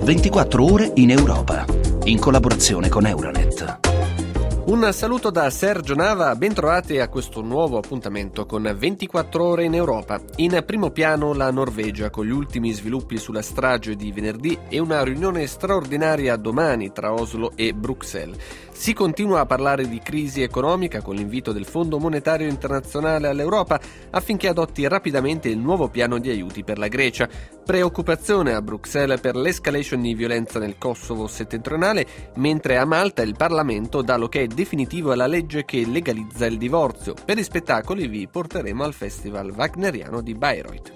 24 ore in Europa, in collaborazione con Euronet. Un saluto da Sergio Nava, bentrovati a questo nuovo appuntamento con 24 ore in Europa. In primo piano la Norvegia, con gli ultimi sviluppi sulla strage di venerdì e una riunione straordinaria domani tra Oslo e Bruxelles. Si continua a parlare di crisi economica con l'invito del Fondo Monetario Internazionale all'Europa affinché adotti rapidamente il nuovo piano di aiuti per la Grecia. Preoccupazione a Bruxelles per l'escalation di violenza nel Kosovo settentrionale, mentre a Malta il Parlamento dà l'ok definitivo alla legge che legalizza il divorzio. Per i spettacoli vi porteremo al Festival Wagneriano di Bayreuth.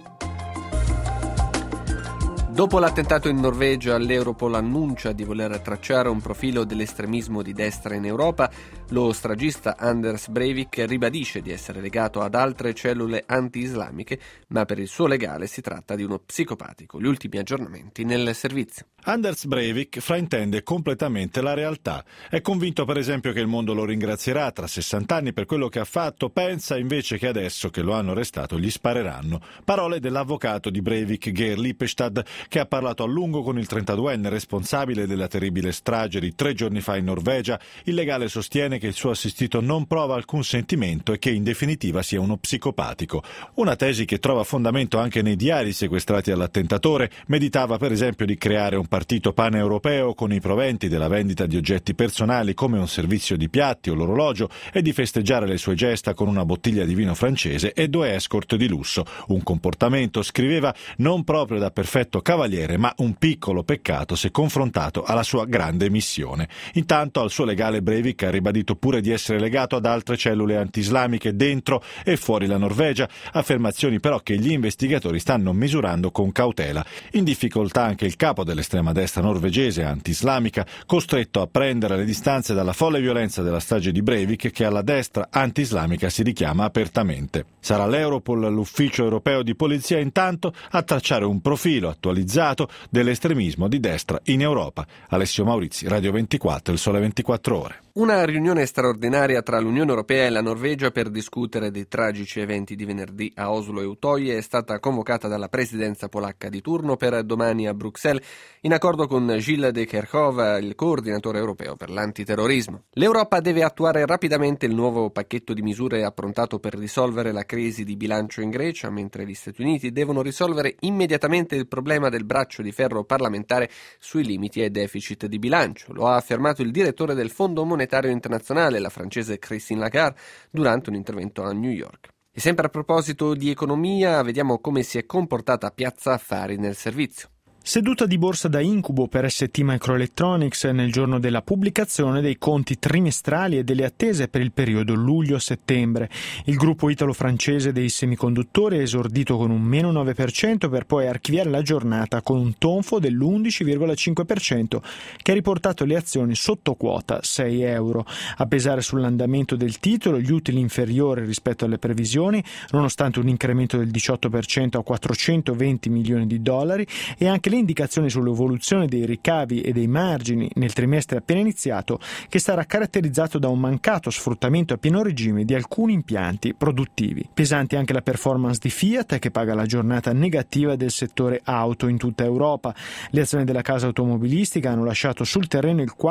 Dopo l'attentato in Norvegia, l'Europol annuncia di voler tracciare un profilo dell'estremismo di destra in Europa. Lo stragista Anders Breivik ribadisce di essere legato ad altre cellule anti-islamiche, ma per il suo legale si tratta di uno psicopatico. Gli ultimi aggiornamenti nel servizio. Anders Breivik fraintende completamente la realtà. È convinto per esempio che il mondo lo ringrazierà tra 60 anni per quello che ha fatto, pensa invece che adesso che lo hanno arrestato gli spareranno. Parole dell'avvocato di Breivik, Geir Lippestad, che ha parlato a lungo con il 32enne responsabile della terribile strage di 3 giorni fa in Norvegia. Il legale sostiene che il suo assistito non prova alcun sentimento e che in definitiva sia uno psicopatico. Una tesi che trova fondamento anche nei diari sequestrati all'attentatore. Meditava per esempio di creare un partito paneuropeo con i proventi della vendita di oggetti personali come un servizio di piatti o l'orologio e di festeggiare le sue gesta con una bottiglia di vino francese e 2 escort di lusso. Un comportamento, scriveva, non proprio da perfetto cavaliere, ma un piccolo peccato se confrontato alla sua grande missione. Intanto al suo legale Breivik ha ribadito pure di essere legato ad altre cellule anti-islamiche dentro e fuori la Norvegia, affermazioni però che gli investigatori stanno misurando con cautela. In difficoltà anche il capo dell'estrema destra norvegese anti-islamica, costretto a prendere le distanze dalla folle violenza della strage di Breivik che alla destra anti-islamica si richiama apertamente. Sarà l'Europol, l'ufficio europeo di polizia, intanto a tracciare un profilo attualizzato dell'estremismo di destra in Europa. Alessio Maurizi, Radio 24, Il Sole 24 Ore. Una riunione straordinaria tra l'Unione Europea e la Norvegia per discutere dei tragici eventi di venerdì a Oslo e Utoye è stata convocata dalla presidenza polacca di turno per domani a Bruxelles, in accordo con Gilles de Kerchove, il coordinatore europeo per l'antiterrorismo. L'Europa deve attuare rapidamente il nuovo pacchetto di misure approntato per risolvere la crisi di bilancio in Grecia, mentre gli Stati Uniti devono risolvere immediatamente il problema del braccio di ferro parlamentare sui limiti ai deficit di bilancio. Lo ha affermato il direttore del Fondo Monetario Internazionale, la francese Christine Lagarde, durante un intervento a New York. E sempre a proposito di economia, vediamo come si è comportata Piazza Affari nel servizio. Seduta di borsa da incubo per ST Microelectronics nel giorno della pubblicazione dei conti trimestrali e delle attese per il periodo luglio-settembre. Il gruppo italo-francese dei semiconduttori ha esordito con un meno 9% per poi archiviare la giornata con un tonfo dell'11,5% che ha riportato le azioni sotto quota 6 euro. A pesare sull'andamento del titolo, gli utili inferiori rispetto alle previsioni, nonostante un incremento del 18% a 420 milioni di dollari e anche le indicazioni sull'evoluzione dei ricavi e dei margini nel trimestre appena iniziato, che sarà caratterizzato da un mancato sfruttamento a pieno regime di alcuni impianti produttivi. Pesante anche la performance di Fiat, che paga la giornata negativa del settore auto in tutta Europa. Le azioni della casa automobilistica hanno lasciato sul terreno il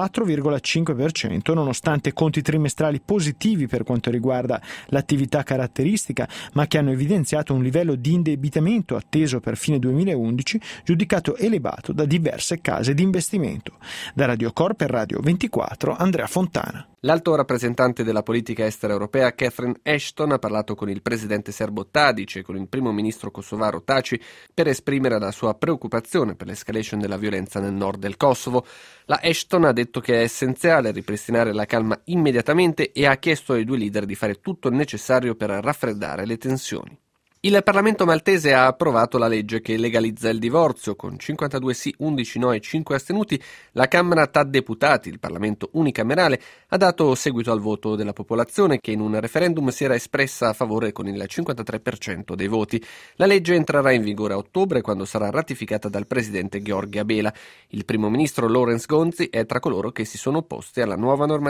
4,5%, nonostante conti trimestrali positivi per quanto riguarda l'attività caratteristica, ma che hanno evidenziato un livello di indebitamento atteso per fine 2011 giudicato elevato da diverse case di investimento. Da Radio Corp e Radio 24, Andrea Fontana. L'alto rappresentante della politica estera europea Catherine Ashton ha parlato con il presidente serbo Tadic e con il primo ministro kosovaro Taci per esprimere la sua preoccupazione per l'escalation della violenza nel nord del Kosovo. La Ashton ha detto che è essenziale ripristinare la calma immediatamente e ha chiesto ai 2 leader di fare tutto il necessario per raffreddare le tensioni. Il Parlamento maltese ha approvato la legge che legalizza il divorzio. Con 52 sì, 11 no e 5 astenuti, la Camera TAD Deputati, il Parlamento unicamerale, ha dato seguito al voto della popolazione che in un referendum si era espressa a favore con il 53% dei voti. La legge entrerà in vigore a ottobre, quando sarà ratificata dal presidente Georgi Abela. Il primo ministro Lawrence Gonzi è tra coloro che si sono opposti alla nuova normativa.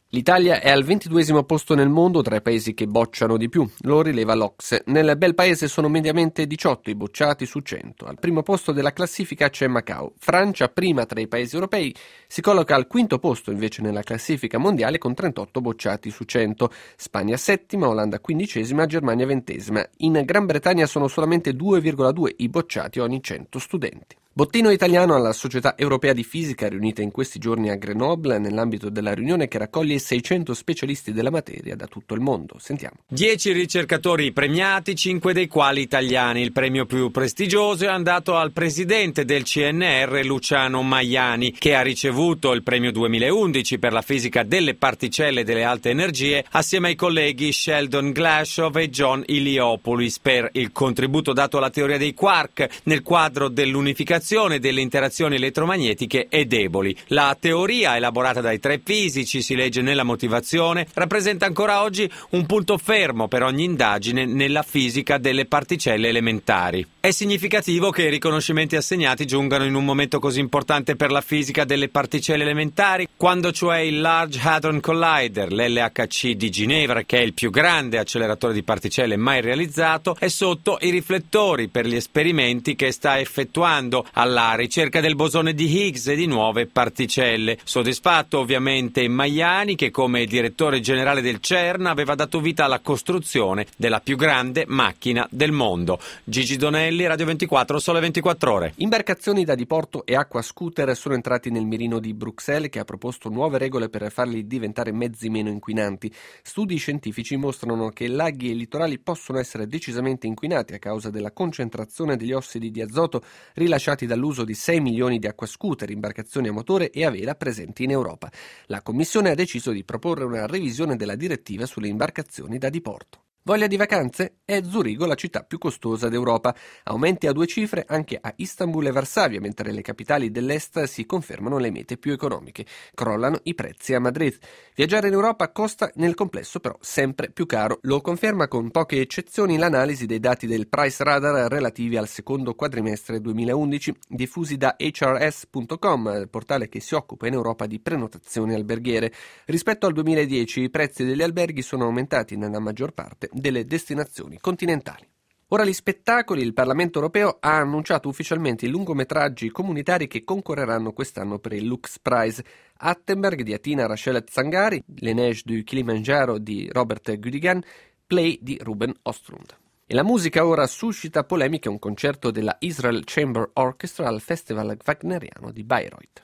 L'Italia è al 22° posto nel mondo tra i paesi che bocciano di più, lo rileva l'OCSE. Nel bel paese sono mediamente 18 i bocciati su 100. Al primo posto della classifica c'è Macao. Francia, prima tra i paesi europei, si colloca al 5° posto invece nella classifica mondiale con 38 bocciati su 100. Spagna settima, Olanda 15ª, Germania 20ª. In Gran Bretagna sono solamente 2,2 i bocciati ogni 100 studenti. Bottino italiano alla Società Europea di Fisica riunita in questi giorni a Grenoble nell'ambito della riunione che raccoglie 600 specialisti della materia da tutto il mondo. Sentiamo. 10 ricercatori premiati, 5 dei quali italiani. Il premio più prestigioso è andato al presidente del CNR, Luciano Maiani, che ha ricevuto il premio 2011 per la fisica delle particelle e delle alte energie assieme ai colleghi Sheldon Glashow e John Iliopoulos per il contributo dato alla teoria dei quark nel quadro dell'unificazione delle interazioni elettromagnetiche e deboli. La teoria, elaborata dai 3 fisici, si legge nella motivazione, rappresenta ancora oggi un punto fermo per ogni indagine nella fisica delle particelle elementari. È significativo che i riconoscimenti assegnati giungano in un momento così importante per la fisica delle particelle elementari, quando cioè il Large Hadron Collider, l'LHC di Ginevra, che è il più grande acceleratore di particelle mai realizzato, è sotto i riflettori per gli esperimenti che sta effettuando alla ricerca del bosone di Higgs e di nuove particelle. Soddisfatto ovviamente Maiani, che come direttore generale del CERN aveva dato vita alla costruzione della più grande macchina del mondo. Gigi Donelli, Radio 24, Sole 24 Ore. Imbarcazioni da diporto e acqua scooter sono entrati nel mirino di Bruxelles, che ha proposto nuove regole per farli diventare mezzi meno inquinanti. Studi scientifici mostrano che laghi e litorali possono essere decisamente inquinati a causa della concentrazione degli ossidi di azoto rilasciati dall'uso di 6 milioni di acquascooter, imbarcazioni a motore e a vela presenti in Europa. La Commissione ha deciso di proporre una revisione della direttiva sulle imbarcazioni da diporto. Voglia di vacanze? È Zurigo la città più costosa d'Europa. Aumenti a 2 cifre anche a Istanbul e Varsavia, mentre le capitali dell'est si confermano le mete più economiche. Crollano i prezzi a Madrid. Viaggiare in Europa costa nel complesso però sempre più caro. Lo conferma con poche eccezioni l'analisi dei dati del Price Radar relativi al secondo quadrimestre 2011, diffusi da HRS.com, il portale che si occupa in Europa di prenotazioni alberghiere. Rispetto al 2010 i prezzi degli alberghi sono aumentati nella maggior parte delle destinazioni continentali. Ora gli spettacoli. Il Parlamento europeo ha annunciato ufficialmente i lungometraggi comunitari che concorreranno quest'anno per il Lux Prize. Attenberg di Atina Rachel Zangari, Les Neiges du Kilimangiaro di Robert Gudigan, Play di Ruben Östlund. E la musica ora suscita polemiche, un concerto della Israel Chamber Orchestra al Festival Wagneriano di Bayreuth.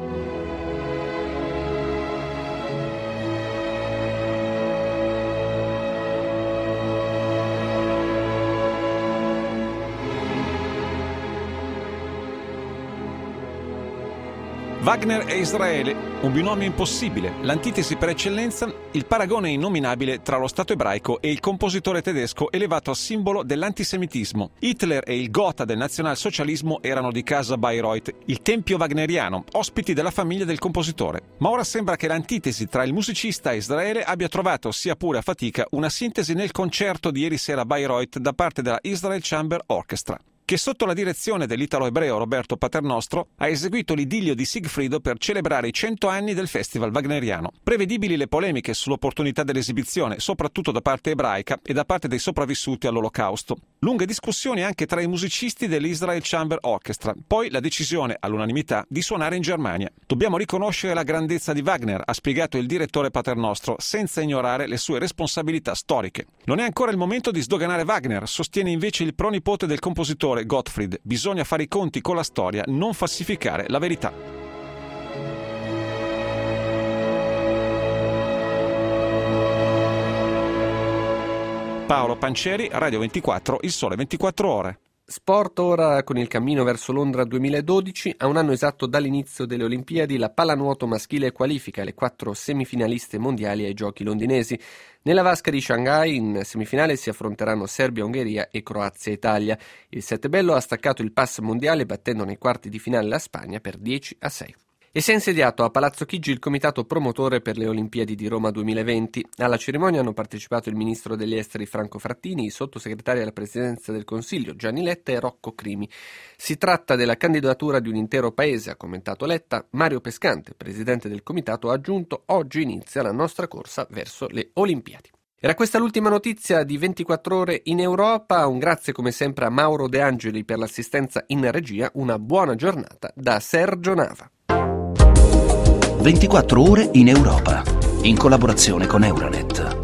Wagner e Israele, un binomio impossibile, l'antitesi per eccellenza, il paragone innominabile tra lo Stato ebraico e il compositore tedesco elevato a simbolo dell'antisemitismo. Hitler e il Gotha del nazionalsocialismo erano di casa Bayreuth, il tempio wagneriano, ospiti della famiglia del compositore. Ma ora sembra che l'antitesi tra il musicista e Israele abbia trovato, sia pure a fatica, una sintesi nel concerto di ieri sera a Bayreuth da parte della Israel Chamber Orchestra, che sotto la direzione dell'italo-ebreo Roberto Paternostro ha eseguito l'idillio di Sigfrido per celebrare i 100 anni del festival wagneriano. Prevedibili le polemiche sull'opportunità dell'esibizione, soprattutto da parte ebraica e da parte dei sopravvissuti all'Olocausto. Lunghe discussioni anche tra i musicisti dell'Israel Chamber Orchestra, poi la decisione all'unanimità di suonare in Germania. Dobbiamo riconoscere la grandezza di Wagner, ha spiegato il direttore Paternostro, senza ignorare le sue responsabilità storiche. Non è ancora il momento di sdoganare Wagner, sostiene invece il pronipote del compositore Gottfried. Bisogna fare i conti con la storia, non falsificare la verità. Paolo Pancieri, Radio 24, Il Sole 24 Ore. Sport ora con il cammino verso Londra 2012. A un anno esatto dall'inizio delle Olimpiadi, la pallanuoto maschile qualifica le 4 semifinaliste mondiali ai Giochi londinesi. Nella vasca di Shanghai in semifinale si affronteranno Serbia-Ungheria e Croazia-Italia. Il Settebello ha staccato il pass mondiale battendo nei quarti di finale la Spagna per 10-6. E si è insediato a Palazzo Chigi il comitato promotore per le Olimpiadi di Roma 2020. Alla cerimonia hanno partecipato il ministro degli esteri Franco Frattini, i sottosegretari alla presidenza del Consiglio Gianni Letta e Rocco Crimi. Si tratta della candidatura di un intero paese, ha commentato Letta. Mario Pescante, presidente del comitato, ha aggiunto: oggi inizia la nostra corsa verso le Olimpiadi. Era questa l'ultima notizia di 24 ore in Europa. Un grazie come sempre a Mauro De Angeli per l'assistenza in regia. Una buona giornata da Sergio Nava. 24 ore in Europa, in collaborazione con Euronet.